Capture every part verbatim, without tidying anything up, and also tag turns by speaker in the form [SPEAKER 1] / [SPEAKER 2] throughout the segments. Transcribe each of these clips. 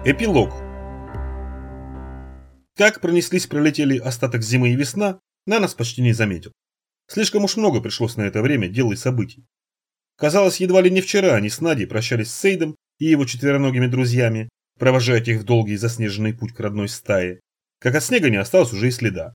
[SPEAKER 1] Эпилог. Как пронеслись-пролетели остаток зимы и весна, Нанос почти не заметил. Слишком уж много пришлось на это время дел и событий. Казалось, едва ли не вчера они с Надей прощались с Сейдом и его четвероногими друзьями, провожая их в долгий заснеженный путь к родной стае, как от снега не осталось уже и следа.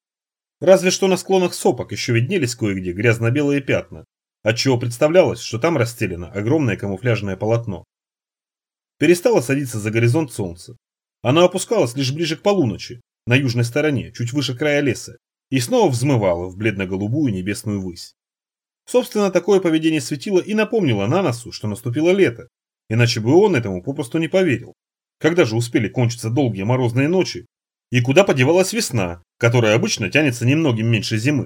[SPEAKER 1] Разве что на склонах сопок еще виднелись кое-где грязно-белые пятна, отчего представлялось, что там расстелено огромное камуфляжное полотно. Перестало садиться за горизонт солнце. Оно опускалось лишь ближе к полуночи, на южной стороне, чуть выше края леса, и снова взмывало в бледно-голубую небесную высь. Собственно, такое поведение светила и напомнило Наносу, что наступило лето, иначе бы он этому попросту не поверил. Когда же успели кончиться долгие морозные ночи, и куда подевалась весна, которая обычно тянется немногим меньше зимы?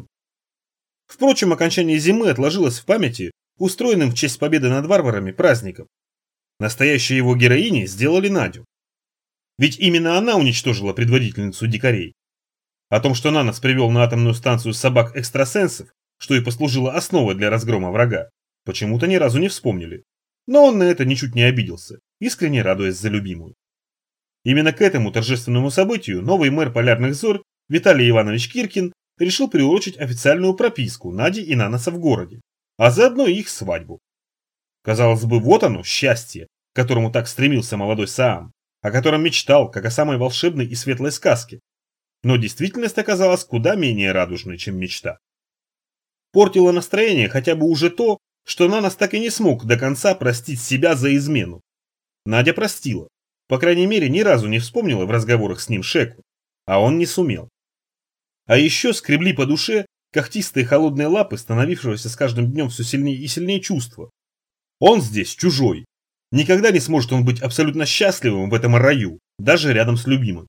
[SPEAKER 1] Впрочем, окончание зимы отложилось в памяти устроенным в честь победы над варварами праздником. Настоящей его героиней сделали Надю. Ведь именно она уничтожила предводительницу дикарей. О том, что Нанос привел на атомную станцию собак-экстрасенсов, что и послужило основой для разгрома врага, почему-то ни разу не вспомнили. Но он на это ничуть не обиделся, искренне радуясь за любимую. Именно к этому торжественному событию новый мэр Полярных Зорь Виталий Иванович Киркин решил приурочить официальную прописку Нади и Наноса в городе, а заодно и их свадьбу. Казалось бы, вот оно, счастье, к которому так стремился молодой Саам, о котором мечтал, как о самой волшебной и светлой сказке. Но действительность оказалась куда менее радужной, чем мечта. Портило настроение хотя бы уже то, что Нанос так и не смог до конца простить себя за измену. Надя простила, по крайней мере, ни разу не вспомнила в разговорах с ним Шеку, а он не сумел. А еще скребли по душе когтистые холодные лапы, становившегося с каждым днем все сильнее и сильнее чувства. Он здесь чужой. Никогда не сможет он быть абсолютно счастливым в этом раю, даже рядом с любимым.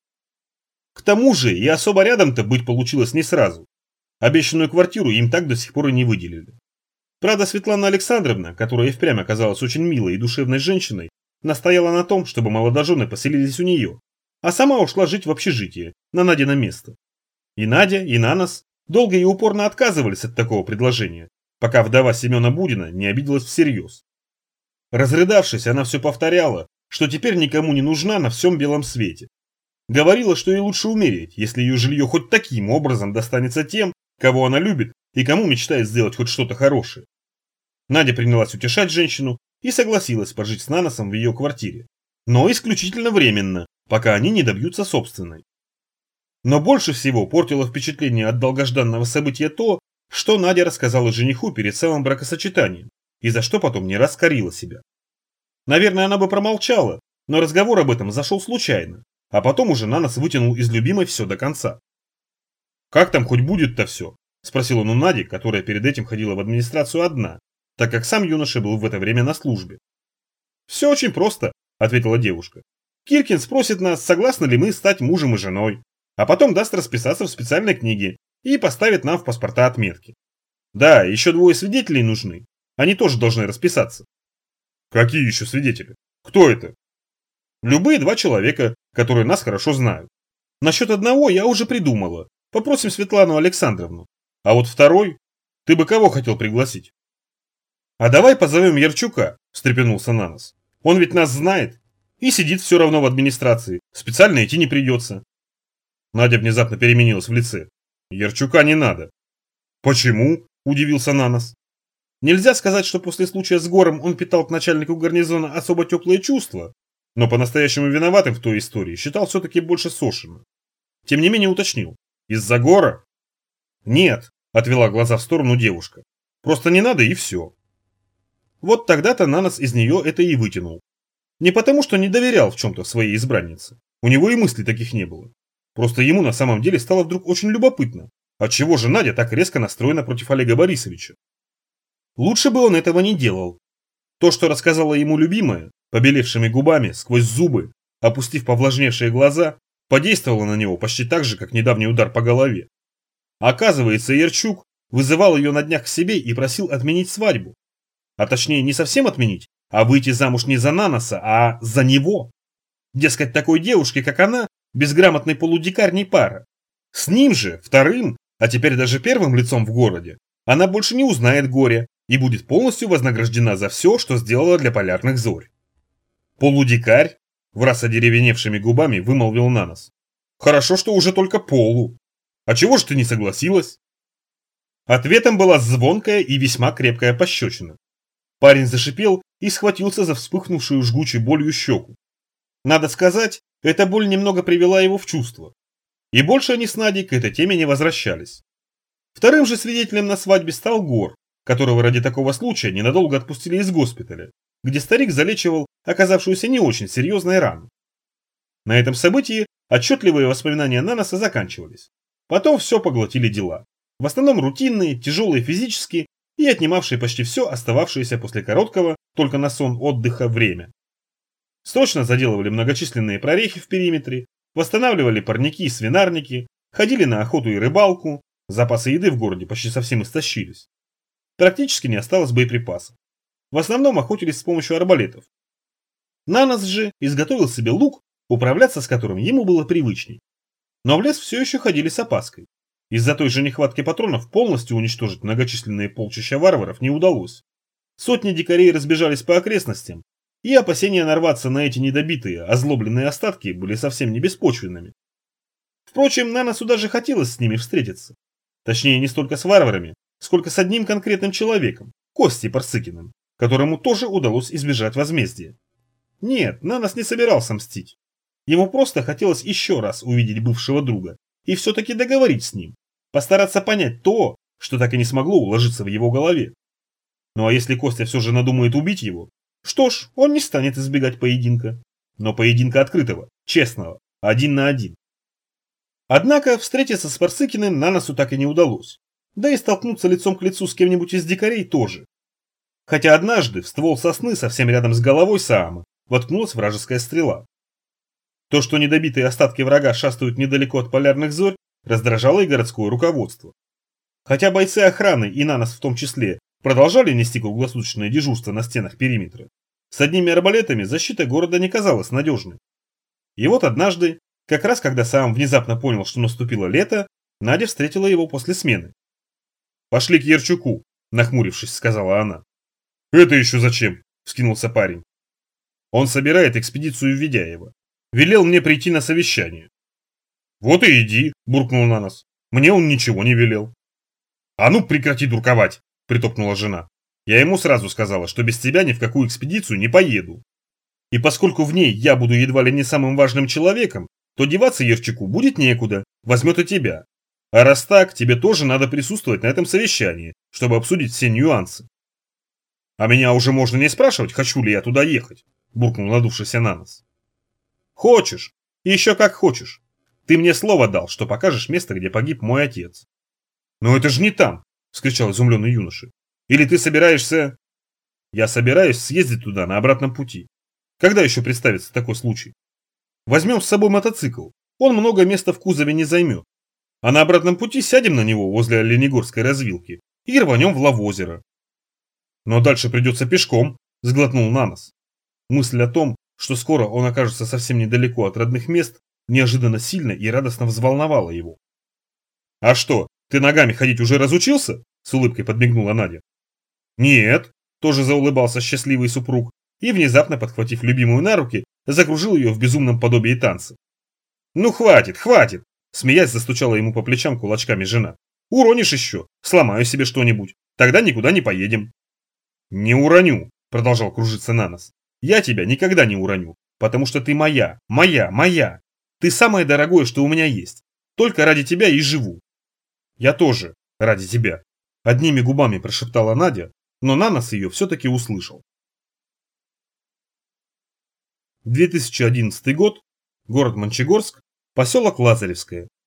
[SPEAKER 1] К тому же и особо рядом-то быть получилось не сразу. Обещанную квартиру им так до сих пор и не выделили. Правда, Светлана Александровна, которая и впрямь оказалась очень милой и душевной женщиной, настояла на том, чтобы молодожены поселились у нее, а сама ушла жить в общежитие, на Надино место. И Надя, и Нанос долго и упорно отказывались от такого предложения, пока вдова Семена Будина не обиделась всерьез. Разрыдавшись, она все повторяла, что теперь никому не нужна на всем белом свете. Говорила, что ей лучше умереть, если ее жилье хоть таким образом достанется тем, кого она любит и кому мечтает сделать хоть что-то хорошее. Надя принялась утешать женщину и согласилась пожить с Наносом в ее квартире, но исключительно временно, пока они не добьются собственной. Но больше всего портило впечатление от долгожданного события то, что Надя рассказала жениху перед самым бракосочетанием, и за что потом не раз корила себя. Наверное, она бы промолчала, но разговор об этом зашел случайно, а потом уже Нанос вытянул из любимой все до конца. «Как там хоть будет-то все?» – спросил он у Нади, которая перед этим ходила в администрацию одна, так как сам юноша был в это время на службе. «Все очень просто», – ответила девушка. «Киркин спросит нас, согласны ли мы стать мужем и женой, а потом даст расписаться в специальной книге и поставит нам в паспорта отметки. Да, еще двое свидетелей нужны. Они тоже должны расписаться». «Какие еще свидетели? Кто это?» «Любые два человека, которые нас хорошо знают. Насчет одного я уже придумала. Попросим Светлану Александровну. А вот второй? Ты бы кого хотел пригласить?» «А давай позовем Ярчука», – встрепенулся Нанос. «Он ведь нас знает. И сидит все равно в администрации. Специально идти не придется». Надя внезапно переменилась в лице. «Ярчука не надо». «Почему?» – удивился Нанос. Нельзя сказать, что после случая с Гором он питал к начальнику гарнизона особо теплые чувства, но по-настоящему виноватым в той истории считал все-таки больше Сошина. Тем не менее уточнил. «Из-за Гора?» «Нет», – отвела глаза в сторону девушка. «Просто не надо и все». Вот тогда-то Нанос из нее это и вытянул. Не потому, что не доверял в чем-то своей избраннице. У него и мыслей таких не было. Просто ему на самом деле стало вдруг очень любопытно, отчего же Надя так резко настроена против Олега Борисовича. Лучше бы он этого не делал. То, что рассказала ему любимая, побелевшими губами, сквозь зубы, опустив повлажневшие глаза, подействовало на него почти так же, как недавний удар по голове. Оказывается, Ярчук вызывал ее на днях к себе и просил отменить свадьбу. А точнее, не совсем отменить, а выйти замуж не за Наноса, а за него. Дескать, такой девушке, как она, безграмотный полудикарь не пара. С ним же, вторым, а теперь даже первым лицом в городе, она больше не узнает горя и будет полностью вознаграждена за все, что сделала для Полярных Зорь. Полудикарь? Враз одеревеневшими губами вымолвил Нанос. Хорошо, что уже только полу. А чего ж ты не согласилась? Ответом была звонкая и весьма крепкая пощечина. Парень зашипел и схватился за вспыхнувшую жгучей болью щеку. Надо сказать, эта боль немного привела его в чувство. И больше они с Надей к этой теме не возвращались. Вторым же свидетелем на свадьбе стал Гор, которого ради такого случая ненадолго отпустили из госпиталя, где старик залечивал оказавшуюся не очень серьезной рану. На этом событии отчетливые воспоминания Наноса заканчивались. Потом все поглотили дела. В основном рутинные, тяжелые физически и отнимавшие почти все остававшееся после короткого, только на сон отдыха, время. Срочно заделывали многочисленные прорехи в периметре, восстанавливали парники и свинарники, ходили на охоту и рыбалку, запасы еды в городе почти совсем истощились. Практически не осталось боеприпасов. В основном охотились с помощью арбалетов. Нанос же изготовил себе лук, управляться с которым ему было привычней. Но в лес все еще ходили с опаской. Из-за той же нехватки патронов полностью уничтожить многочисленные полчища варваров не удалось. Сотни дикарей разбежались по окрестностям, и опасения нарваться на эти недобитые, озлобленные остатки были совсем не беспочвенными. Впрочем, Наносу даже хотелось с ними встретиться. Точнее, не столько с варварами, сколько с одним конкретным человеком, Костей Парсыкиным, которому тоже удалось избежать возмездия. Нет, Нанос не собирался мстить. Ему просто хотелось еще раз увидеть бывшего друга и все-таки договорить с ним, постараться понять то, что так и не смогло уложиться в его голове. Ну а если Костя все же надумает убить его, что ж, он не станет избегать поединка. Но поединка открытого, честного, один на один. Однако встретиться с Парсыкиным Наносу так и не удалось. Да и столкнуться лицом к лицу с кем-нибудь из дикарей тоже. Хотя однажды в ствол сосны совсем рядом с головой Саама воткнулась вражеская стрела. То, что недобитые остатки врага шастают недалеко от полярных зорь, раздражало и городское руководство. Хотя бойцы охраны, и Нанос в том числе, продолжали нести круглосуточное дежурство на стенах периметра, с одними арбалетами защита города не казалась надежной. И вот однажды, как раз когда Саам внезапно понял, что наступило лето, Надя встретила его после смены. «Пошли к Ярчуку», – нахмурившись, сказала она. «Это еще зачем?» – вскинулся парень. «Он собирает экспедицию в Ведяево. Велел мне прийти на совещание». «Вот и иди», – буркнул Нанос. «Мне он ничего не велел». «А ну прекрати дурковать», – притопнула жена. «Я ему сразу сказала, что без тебя ни в какую экспедицию не поеду. И поскольку в ней я буду едва ли не самым важным человеком, то деваться Ярчуку будет некуда, возьмет и тебя. А раз так, тебе тоже надо присутствовать на этом совещании, чтобы обсудить все нюансы». «А меня уже можно не спрашивать, хочу ли я туда ехать», – буркнул надувшийся Нанос. «Хочешь, и еще как хочешь. Ты мне слово дал, что покажешь место, где погиб мой отец». «Но это же не там!» – вскричал изумленный юноша. «Или ты собираешься...» «Я собираюсь съездить туда на обратном пути. Когда еще представится такой случай? Возьмем с собой мотоцикл, он много места в кузове не займет. А на обратном пути сядем на него возле Оленегорской развилки и рванем в Лавозеро». «Но дальше придется пешком», – сглотнул Нанос. Мысль о том, что скоро он окажется совсем недалеко от родных мест, неожиданно сильно и радостно взволновала его. «А что, ты ногами ходить уже разучился?» – с улыбкой подмигнула Надя. «Нет», – тоже заулыбался счастливый супруг и, внезапно подхватив любимую на руки, закружил ее в безумном подобии танца. «Ну хватит, хватит!» – смеясь застучала ему по плечам кулачками жена. «Уронишь еще, сломаю себе что-нибудь, тогда никуда не поедем». «Не уроню», – продолжал кружиться Нанос. «Я тебя никогда не уроню, потому что ты моя, моя, моя. Ты самое дорогое, что у меня есть. Только ради тебя и живу». «Я тоже ради тебя», – одними губами прошептала Надя, но Нанос ее все-таки услышал. две тысячи одиннадцатый год, город Мончегорск, поселок Лазаревское,